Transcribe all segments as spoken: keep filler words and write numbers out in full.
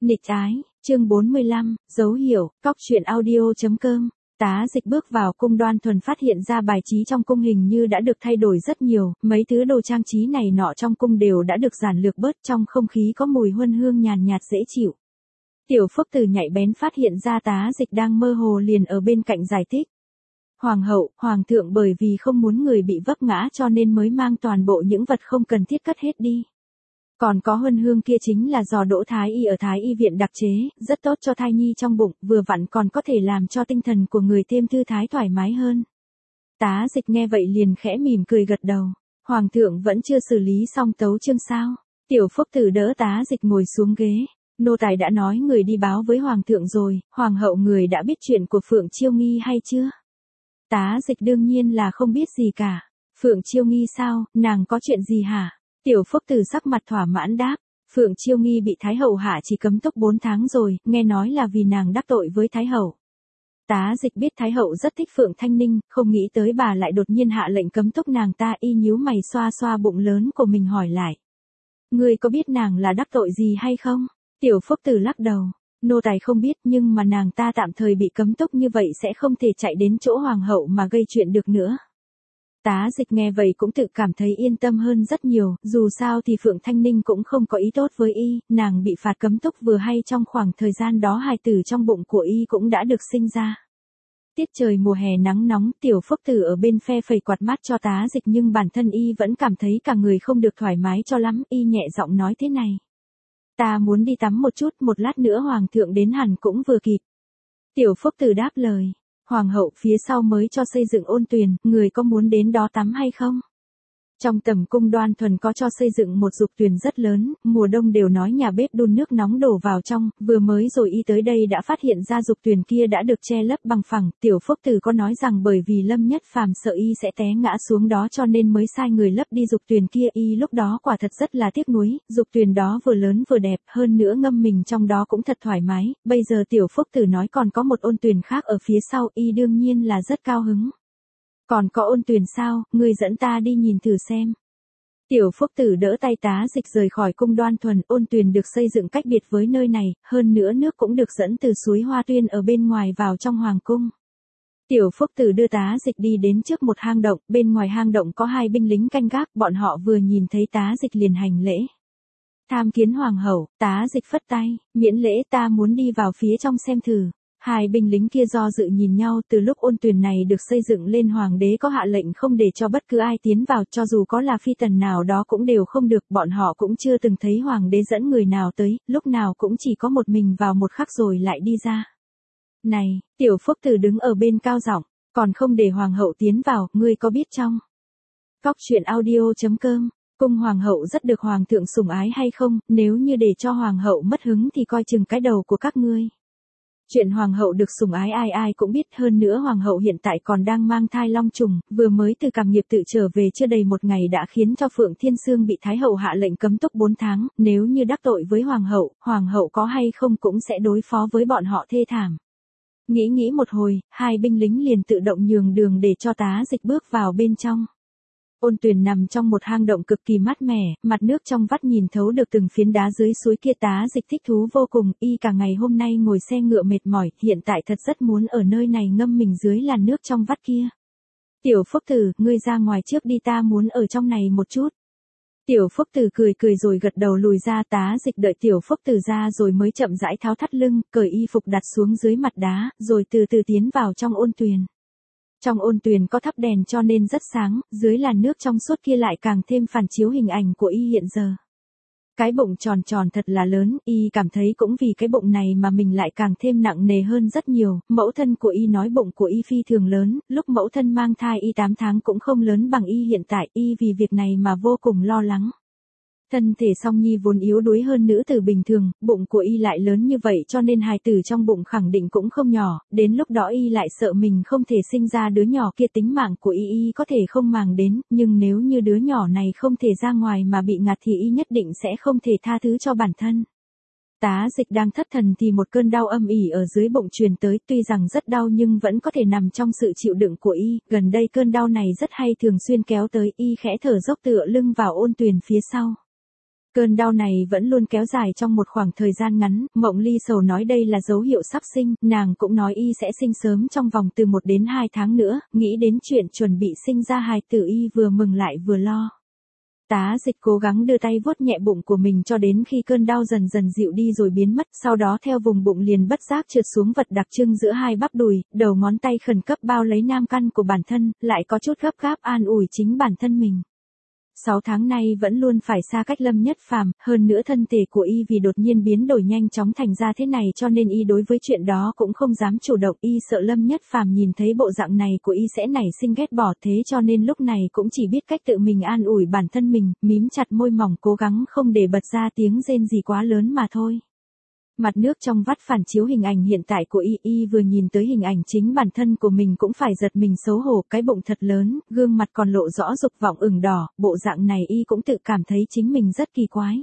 Nịch ái, chương bốn mươi lăm, dấu hiệu, cóc truyện audio.com. Tá Dịch bước vào cung Đoan Thuần phát hiện ra bài trí trong cung hình như đã được thay đổi rất nhiều, mấy thứ đồ trang trí này nọ trong cung đều đã được giản lược bớt, trong không khí có mùi huân hương nhàn nhạt dễ chịu. Tiểu Phúc Tử nhạy bén phát hiện ra Tá Dịch đang mơ hồ liền ở bên cạnh giải thích. Hoàng hậu, hoàng thượng bởi vì không muốn người bị vấp ngã cho nên mới mang toàn bộ những vật không cần thiết cất hết đi. Còn có huân hương kia chính là do Đỗ Thái Y ở Thái Y viện đặc chế, rất tốt cho thai nhi trong bụng, vừa vặn còn có thể làm cho tinh thần của người thêm thư thái thoải mái hơn. Tá Dịch nghe vậy liền khẽ mỉm cười gật đầu. Hoàng thượng vẫn chưa xử lý xong tấu chương sao? Tiểu Phúc Tử đỡ Tá Dịch ngồi xuống ghế. Nô tài đã nói người đi báo với hoàng thượng rồi, hoàng hậu người đã biết chuyện của Phượng Chiêu Nghi hay chưa? Tá Dịch đương nhiên là không biết gì cả. Phượng Chiêu Nghi sao, nàng có chuyện gì hả? Tiểu Phúc Tử sắc mặt thỏa mãn đáp, Phượng Chiêu Nghi bị Thái Hậu hạ chỉ cấm túc bốn tháng rồi, nghe nói là vì nàng đắc tội với Thái Hậu. Tá Dịch biết Thái Hậu rất thích Phượng Thanh Ninh, không nghĩ tới bà lại đột nhiên hạ lệnh cấm túc nàng ta, y nhíu mày xoa xoa bụng lớn của mình hỏi lại. Ngươi có biết nàng là đắc tội gì hay không? Tiểu Phúc Tử lắc đầu, nô tài không biết nhưng mà nàng ta tạm thời bị cấm túc như vậy sẽ không thể chạy đến chỗ Hoàng hậu mà gây chuyện được nữa. Tá Dịch nghe vậy cũng tự cảm thấy yên tâm hơn rất nhiều, dù sao thì Phượng Thanh Ninh cũng không có ý tốt với y, nàng bị phạt cấm túc vừa hay trong khoảng thời gian đó hài tử trong bụng của y cũng đã được sinh ra. Tiết trời mùa hè nắng nóng, Tiểu Phúc Tử ở bên phe phẩy quạt mát cho Tá Dịch nhưng bản thân y vẫn cảm thấy cả người không được thoải mái cho lắm, y nhẹ giọng nói thế này. Ta muốn đi tắm một chút, một lát nữa hoàng thượng đến hẳn cũng vừa kịp. Tiểu Phúc Tử đáp lời. Hoàng hậu phía sau mới cho xây dựng ôn tuyền, người có muốn đến đó tắm hay không? Trong tầm cung Đoan Thuần có cho xây dựng một dục tuyền rất lớn, mùa đông đều nói nhà bếp đun nước nóng đổ vào trong, vừa mới rồi y tới đây đã phát hiện ra dục tuyền kia đã được che lấp bằng phẳng. Tiểu Phúc Tử có nói rằng bởi vì Lâm Nhất Phàm sợ y sẽ té ngã xuống đó cho nên mới sai người lấp đi dục tuyền kia, y lúc đó quả thật rất là tiếc nuối, dục tuyền đó vừa lớn vừa đẹp, hơn nữa ngâm mình trong đó cũng thật thoải mái. Bây giờ Tiểu Phúc Tử nói còn có một ôn tuyền khác ở phía sau, y đương nhiên là rất cao hứng. Còn có ôn tuyền sao, ngươi dẫn ta đi nhìn thử xem. Tiểu Phúc Tử đỡ tay Tá Dịch rời khỏi cung Đoan Thuần, ôn tuyền được xây dựng cách biệt với nơi này, hơn nữa nước cũng được dẫn từ suối Hoa Tuyên ở bên ngoài vào trong hoàng cung. Tiểu Phúc Tử đưa Tá Dịch đi đến trước một hang động, bên ngoài hang động có hai binh lính canh gác, bọn họ vừa nhìn thấy Tá Dịch liền hành lễ. Tham kiến hoàng hậu, Tá Dịch phất tay, miễn lễ, ta muốn đi vào phía trong xem thử. Hai binh lính kia do dự nhìn nhau, từ lúc ôn tuyền này được xây dựng lên hoàng đế có hạ lệnh không để cho bất cứ ai tiến vào, cho dù có là phi tần nào đó cũng đều không được, bọn họ cũng chưa từng thấy hoàng đế dẫn người nào tới, lúc nào cũng chỉ có một mình vào một khắc rồi lại đi ra. Này, Tiểu Phúc Tử đứng ở bên cao giọng, còn không để hoàng hậu tiến vào, ngươi có biết trong Cóc truyện audio.com, cung hoàng hậu rất được hoàng thượng sủng ái hay không, nếu như để cho hoàng hậu mất hứng thì coi chừng cái đầu của các ngươi. Chuyện hoàng hậu được sủng ái ai ai cũng biết, hơn nữa hoàng hậu hiện tại còn đang mang thai long trùng, vừa mới từ Cảm Nghiệp tự trở về chưa đầy một ngày đã khiến cho Phượng Thiên Sương bị Thái Hậu hạ lệnh cấm túc bốn tháng, nếu như đắc tội với hoàng hậu, hoàng hậu có hay không cũng sẽ đối phó với bọn họ thê thảm. Nghĩ nghĩ một hồi, hai binh lính liền tự động nhường đường để cho Tá Dịch bước vào bên trong. Ôn tuyền nằm trong một hang động cực kỳ mát mẻ, mặt nước trong vắt nhìn thấu được từng phiến đá dưới suối kia. Tá Dịch thích thú vô cùng, y cả ngày hôm nay ngồi xe ngựa mệt mỏi, hiện tại thật rất muốn ở nơi này ngâm mình dưới làn nước trong vắt kia. Tiểu Phúc Tử, ngươi ra ngoài trước đi, ta muốn ở trong này một chút. Tiểu Phúc Tử cười cười rồi gật đầu lùi ra. Tá Dịch đợi Tiểu Phúc Tử ra rồi mới chậm rãi tháo thắt lưng, cởi y phục đặt xuống dưới mặt đá, rồi từ từ tiến vào trong ôn tuyền. Trong ôn tuyền có thắp đèn cho nên rất sáng, dưới làn nước trong suốt kia lại càng thêm phản chiếu hình ảnh của y hiện giờ. Cái bụng tròn tròn thật là lớn, y cảm thấy cũng vì cái bụng này mà mình lại càng thêm nặng nề hơn rất nhiều. Mẫu thân của y nói bụng của y phi thường lớn, lúc mẫu thân mang thai y tám tháng cũng không lớn bằng y hiện tại, y vì việc này mà vô cùng lo lắng. Thân thể Song Nhi vốn yếu đuối hơn nữ tử bình thường, bụng của y lại lớn như vậy cho nên hài tử trong bụng khẳng định cũng không nhỏ, đến lúc đó y lại sợ mình không thể sinh ra đứa nhỏ kia, tính mạng của y y có thể không màng đến, nhưng nếu như đứa nhỏ này không thể ra ngoài mà bị ngạt thì y nhất định sẽ không thể tha thứ cho bản thân. Tá Dịch đang thất thần thì một cơn đau âm ỉ ở dưới bụng truyền tới, tuy rằng rất đau nhưng vẫn có thể nằm trong sự chịu đựng của y, gần đây cơn đau này rất hay thường xuyên kéo tới, y khẽ thở dốc tựa lưng vào ôn tuyền phía sau. Cơn đau này vẫn luôn kéo dài trong một khoảng thời gian ngắn, Mộng Ly Sầu nói đây là dấu hiệu sắp sinh, nàng cũng nói y sẽ sinh sớm trong vòng từ một đến hai tháng nữa, nghĩ đến chuyện chuẩn bị sinh ra hài tử y vừa mừng lại vừa lo. Tá Dịch cố gắng đưa tay vuốt nhẹ bụng của mình cho đến khi cơn đau dần dần dịu đi rồi biến mất, sau đó theo vùng bụng liền bất giác trượt xuống vật đặc trưng giữa hai bắp đùi, đầu ngón tay khẩn cấp bao lấy nam căn của bản thân, lại có chút gấp gáp an ủi chính bản thân mình. Sáu tháng nay vẫn luôn phải xa cách Lâm Nhất Phàm, hơn nữa thân thể của y vì đột nhiên biến đổi nhanh chóng thành ra thế này cho nên y đối với chuyện đó cũng không dám chủ động, y sợ Lâm Nhất Phàm nhìn thấy bộ dạng này của y sẽ nảy sinh ghét bỏ, thế cho nên lúc này cũng chỉ biết cách tự mình an ủi bản thân mình, mím chặt môi mỏng cố gắng không để bật ra tiếng rên gì quá lớn mà thôi. Mặt nước trong vắt phản chiếu hình ảnh hiện tại của y, y vừa nhìn tới hình ảnh chính bản thân của mình cũng phải giật mình xấu hổ, cái bụng thật lớn, gương mặt còn lộ rõ dục vọng ửng đỏ, bộ dạng này y cũng tự cảm thấy chính mình rất kỳ quái.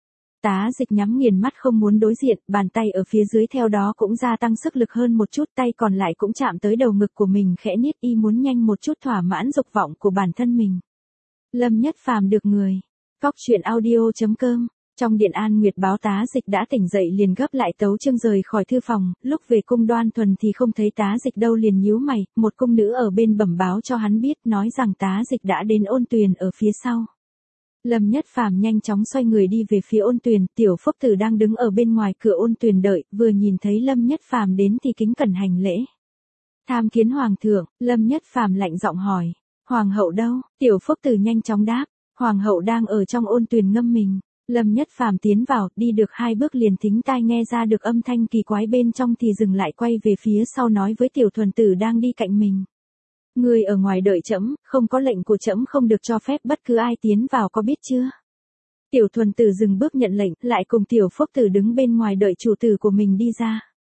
Tá Dịch nhắm nghiền mắt không muốn đối diện, bàn tay ở phía dưới theo đó cũng gia tăng sức lực hơn một chút, tay còn lại cũng chạm tới đầu ngực của mình khẽ nít, y muốn nhanh một chút thỏa mãn dục vọng của bản thân mình. Lâm Nhất Phàm được người. Cóc truyện audio chấm com. Trong điện An Nguyệt báo Tá Dịch đã tỉnh dậy liền gấp lại tấu chương rời khỏi thư phòng, lúc về cung Đoan Thuần thì không thấy Tá Dịch đâu liền nhíu mày, một cung nữ ở bên bẩm báo cho hắn biết nói rằng Tá Dịch đã đến Ôn Tuyền ở phía sau. Lâm Nhất Phàm nhanh chóng xoay người đi về phía Ôn Tuyền, Tiểu Phúc Tử đang đứng ở bên ngoài cửa Ôn Tuyền đợi, vừa nhìn thấy Lâm Nhất Phàm đến thì kính cẩn hành lễ. Tham kiến Hoàng thượng, Lâm Nhất Phàm lạnh giọng hỏi, Hoàng hậu đâu? Tiểu Phúc Tử nhanh chóng đáp, Hoàng hậu đang ở trong Ôn Tuyền ngâm mình. Lâm Nhất Phàm tiến vào, đi được hai bước liền thính tai nghe ra được âm thanh kỳ quái bên trong thì dừng lại quay về phía sau nói với Tiểu Thuần Tử đang đi cạnh mình. Người ở ngoài đợi trẫm, không có lệnh của trẫm không được cho phép bất cứ ai tiến vào có biết chưa? Tiểu Thuần Tử dừng bước nhận lệnh, lại cùng Tiểu Phúc Tử đứng bên ngoài đợi chủ tử của mình đi ra.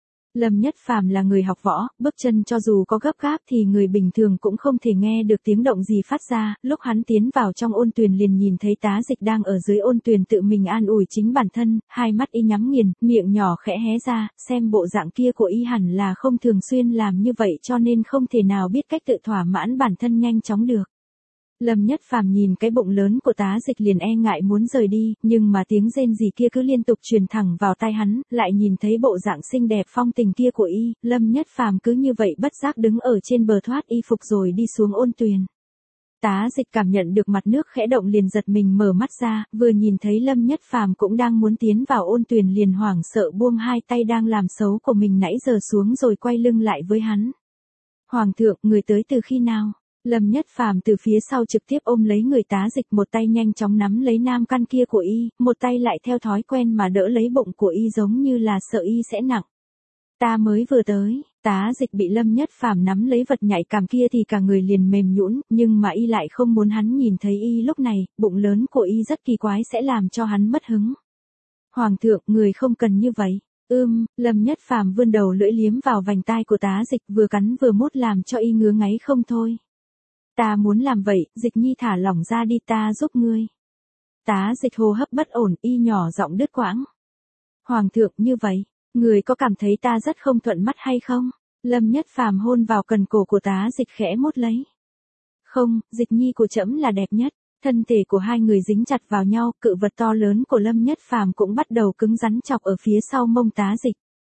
Lâm Nhất Phàm là người học võ, bước chân cho dù có gấp gáp thì người bình thường cũng không thể nghe được tiếng động gì phát ra, lúc hắn tiến vào trong Ôn Tuyền liền nhìn thấy Tá Dịch đang ở dưới Ôn Tuyền tự mình an ủi chính bản thân, hai mắt y nhắm nghiền, miệng nhỏ khẽ hé ra, xem bộ dạng kia của y hẳn là không thường xuyên làm như vậy cho nên không thể nào biết cách tự thỏa mãn bản thân nhanh chóng được. Lâm Nhất Phàm nhìn cái bụng lớn của Tá Dịch liền e ngại muốn rời đi, nhưng mà tiếng rên rỉ kia cứ liên tục truyền thẳng vào tai hắn, lại nhìn thấy bộ dạng xinh đẹp phong tình kia của y, Lâm Nhất Phàm cứ như vậy bất giác đứng ở trên bờ thoát y phục rồi đi xuống Ôn Tuyền. Tá Dịch cảm nhận được mặt nước khẽ động liền giật mình mở mắt ra, vừa nhìn thấy Lâm Nhất Phàm cũng đang muốn tiến vào Ôn Tuyền liền hoảng sợ buông hai tay đang làm xấu của mình nãy giờ xuống rồi quay lưng lại với hắn. Hoàng thượng, người tới từ khi nào? Lâm Nhất Phàm từ phía sau trực tiếp ôm lấy người Tá Dịch, một tay nhanh chóng nắm lấy nam căn kia của y, một tay lại theo thói quen mà đỡ lấy bụng của y giống như là sợ y sẽ nặng. Ta mới vừa tới, Tá Dịch bị Lâm Nhất Phàm nắm lấy vật nhạy cảm kia thì cả người liền mềm nhũn, nhưng mà y lại không muốn hắn nhìn thấy y lúc này, bụng lớn của y rất kỳ quái sẽ làm cho hắn mất hứng. Hoàng thượng, người không cần như vậy. Ưm, Lâm Nhất Phàm vươn đầu lưỡi liếm vào vành tai của Tá Dịch vừa cắn vừa mút làm cho y ngứa ngáy không thôi. Ta muốn làm vậy, Dịch nhi thả lỏng ra đi ta giúp ngươi. Tá Dịch hô hấp bất ổn, y nhỏ giọng đứt quãng. Hoàng thượng, như vậy, người có cảm thấy ta rất không thuận mắt hay không? Lâm Nhất Phàm hôn vào cần cổ của Tá Dịch khẽ mút lấy. Không, Dịch nhi của trẫm là đẹp nhất. Thân thể của hai người dính chặt vào nhau, cự vật to lớn của Lâm Nhất Phàm cũng bắt đầu cứng rắn chọc ở phía sau mông Tá Dịch.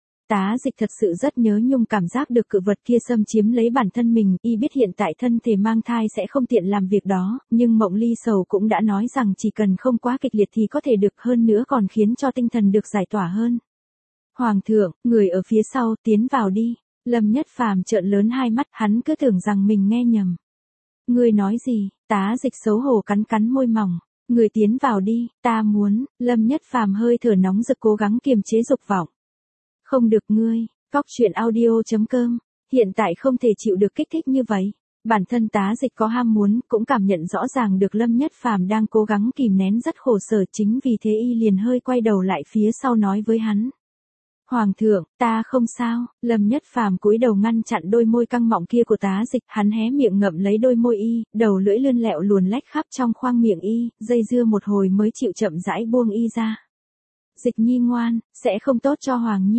Tá Dịch thật sự rất nhớ nhung cảm giác được cự vật kia xâm chiếm lấy bản thân mình, y biết hiện tại thân thể mang thai sẽ không tiện làm việc đó, nhưng Mộng Ly Sầu cũng đã nói rằng chỉ cần không quá kịch liệt thì có thể được, hơn nữa còn khiến cho tinh thần được giải tỏa hơn. Hoàng thượng, người ở phía sau, tiến vào đi. Lâm Nhất Phàm trợn lớn hai mắt, hắn cứ tưởng rằng mình nghe nhầm. Người nói gì? Tá Dịch xấu hổ cắn cắn môi mỏng. Người tiến vào đi, ta muốn. Lâm Nhất Phàm hơi thở nóng rực cố gắng kiềm chế dục vọng. Không được ngươi, cóc truyện audio chấm com, hiện tại không thể chịu được kích thích như vậy. Bản thân Tá Dịch có ham muốn, cũng cảm nhận rõ ràng được Lâm Nhất Phàm đang cố gắng kìm nén rất khổ sở, chính vì thế y liền hơi quay đầu lại phía sau nói với hắn. Hoàng thượng, ta không sao. Lâm Nhất Phàm cúi đầu ngăn chặn đôi môi căng mọng kia của Tá Dịch, hắn hé miệng ngậm lấy đôi môi y, đầu lưỡi lươn lẹo luồn lách khắp trong khoang miệng y, dây dưa một hồi mới chịu chậm rãi buông y ra. Dịch nhi ngoan, sẽ không tốt cho Hoàng nhi.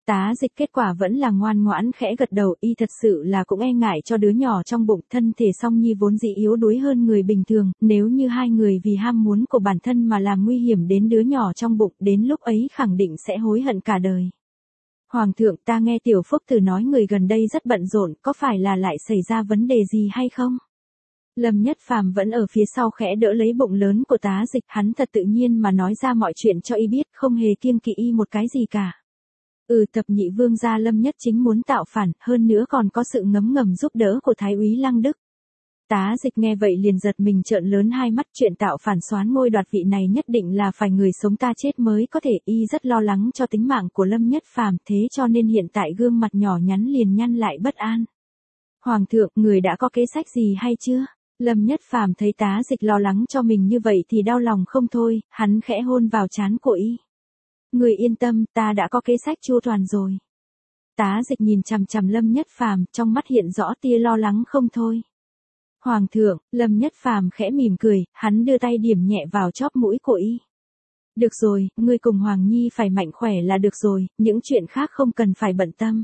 Tá Dịch kết quả vẫn là ngoan ngoãn khẽ gật đầu, y thật sự là cũng e ngại cho đứa nhỏ trong bụng, thân thể Song Nhi vốn dĩ yếu đuối hơn người bình thường, nếu như hai người vì ham muốn của bản thân mà làm nguy hiểm đến đứa nhỏ trong bụng, đến lúc ấy khẳng định sẽ hối hận cả đời. Hoàng thượng, ta nghe Tiểu Phúc Tử nói người gần đây rất bận rộn, có phải là lại xảy ra vấn đề gì hay không? Lâm Nhất Phàm vẫn ở phía sau khẽ đỡ lấy bụng lớn của Tá Dịch, hắn thật tự nhiên mà nói ra mọi chuyện cho y biết, không hề kiêng kỵ y một cái gì cả. Ừ, thập nhị vương gia Lâm Nhất Chính muốn tạo phản, hơn nữa còn có sự ngấm ngầm giúp đỡ của Thái úy Lăng Đức. Tá Dịch nghe vậy liền giật mình trợn lớn hai mắt, chuyện tạo phản soán ngôi đoạt vị này nhất định là phải người sống ta chết mới có thể, y rất lo lắng cho tính mạng của Lâm Nhất Phàm, thế cho nên hiện tại gương mặt nhỏ nhắn liền nhăn lại bất an. Hoàng thượng, người đã có kế sách gì hay chưa? Lâm Nhất Phàm thấy Tá Dịch lo lắng cho mình như vậy thì đau lòng không thôi, hắn khẽ hôn vào trán của y. Người yên tâm, ta đã có kế sách chu toàn rồi. Tá Dịch nhìn chằm chằm Lâm Nhất Phàm, trong mắt hiện rõ tia lo lắng không thôi. Hoàng thượng, Lâm Nhất Phàm khẽ mỉm cười, hắn đưa tay điểm nhẹ vào chóp mũi của y. Được rồi, ngươi cùng Hoàng Nhi phải mạnh khỏe là được rồi, những chuyện khác không cần phải bận tâm.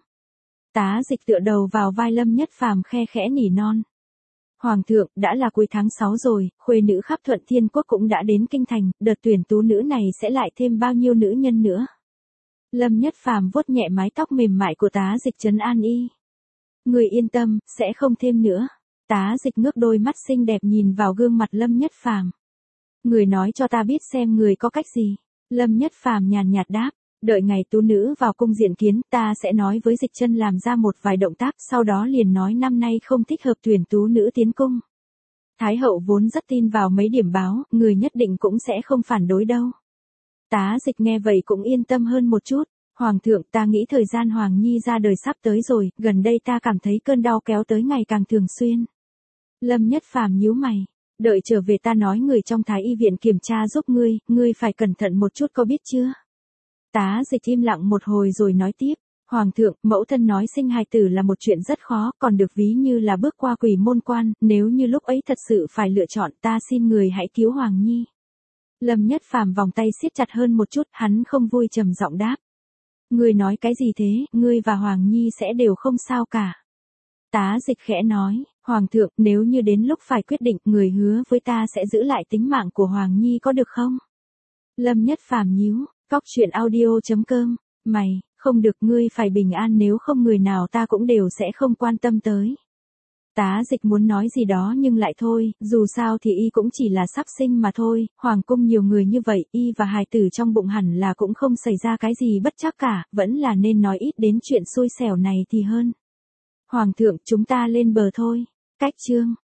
Tá Dịch tựa đầu vào vai Lâm Nhất Phàm khe khẽ nỉ non. Hoàng thượng, đã là cuối tháng sáu rồi, khuê nữ khắp Thuận Thiên Quốc cũng đã đến kinh thành, đợt tuyển tú nữ này sẽ lại thêm bao nhiêu nữ nhân nữa. Lâm Nhất Phàm vuốt nhẹ mái tóc mềm mại của Tá Dịch trấn an y. Người yên tâm, sẽ không thêm nữa. Tá Dịch ngước đôi mắt xinh đẹp nhìn vào gương mặt Lâm Nhất Phàm. Người nói cho ta biết xem người có cách gì. Lâm Nhất Phàm nhàn nhạt đáp. Đợi ngày tú nữ vào cung diện kiến, ta sẽ nói với Dịch Chân làm ra một vài động tác, sau đó liền nói năm nay không thích hợp tuyển tú nữ tiến cung. Thái hậu vốn rất tin vào mấy điểm báo, người nhất định cũng sẽ không phản đối đâu. Tá Dịch nghe vậy cũng yên tâm hơn một chút. Hoàng thượng, ta nghĩ thời gian Hoàng Nhi ra đời sắp tới rồi, gần đây ta cảm thấy cơn đau kéo tới ngày càng thường xuyên. Lâm Nhất Phàm nhíu mày. Đợi trở về ta nói người trong Thái y viện kiểm tra giúp ngươi, ngươi phải cẩn thận một chút có biết chưa? Tá Dịch im lặng một hồi rồi nói tiếp, Hoàng thượng, mẫu thân nói sinh hài tử là một chuyện rất khó, còn được ví như là bước qua quỷ môn quan, nếu như lúc ấy thật sự phải lựa chọn ta xin người hãy cứu Hoàng Nhi. Lâm Nhất Phàm vòng tay siết chặt hơn một chút, hắn không vui trầm giọng đáp. Ngươi nói cái gì thế, ngươi và Hoàng Nhi sẽ đều không sao cả. Tá Dịch khẽ nói, Hoàng thượng, nếu như đến lúc phải quyết định, người hứa với ta sẽ giữ lại tính mạng của Hoàng Nhi có được không? Lâm Nhất Phàm nhíu. Cóc truyện audio chấm com, mày, không được, ngươi phải bình an, nếu không người nào ta cũng đều sẽ không quan tâm tới. Tá Dịch muốn nói gì đó nhưng lại thôi, dù sao thì y cũng chỉ là sắp sinh mà thôi, hoàng cung nhiều người như vậy, y và hài tử trong bụng hẳn là cũng không xảy ra cái gì bất trắc cả, vẫn là nên nói ít đến chuyện xui xẻo này thì hơn. Hoàng thượng, chúng ta lên bờ thôi. Cách chương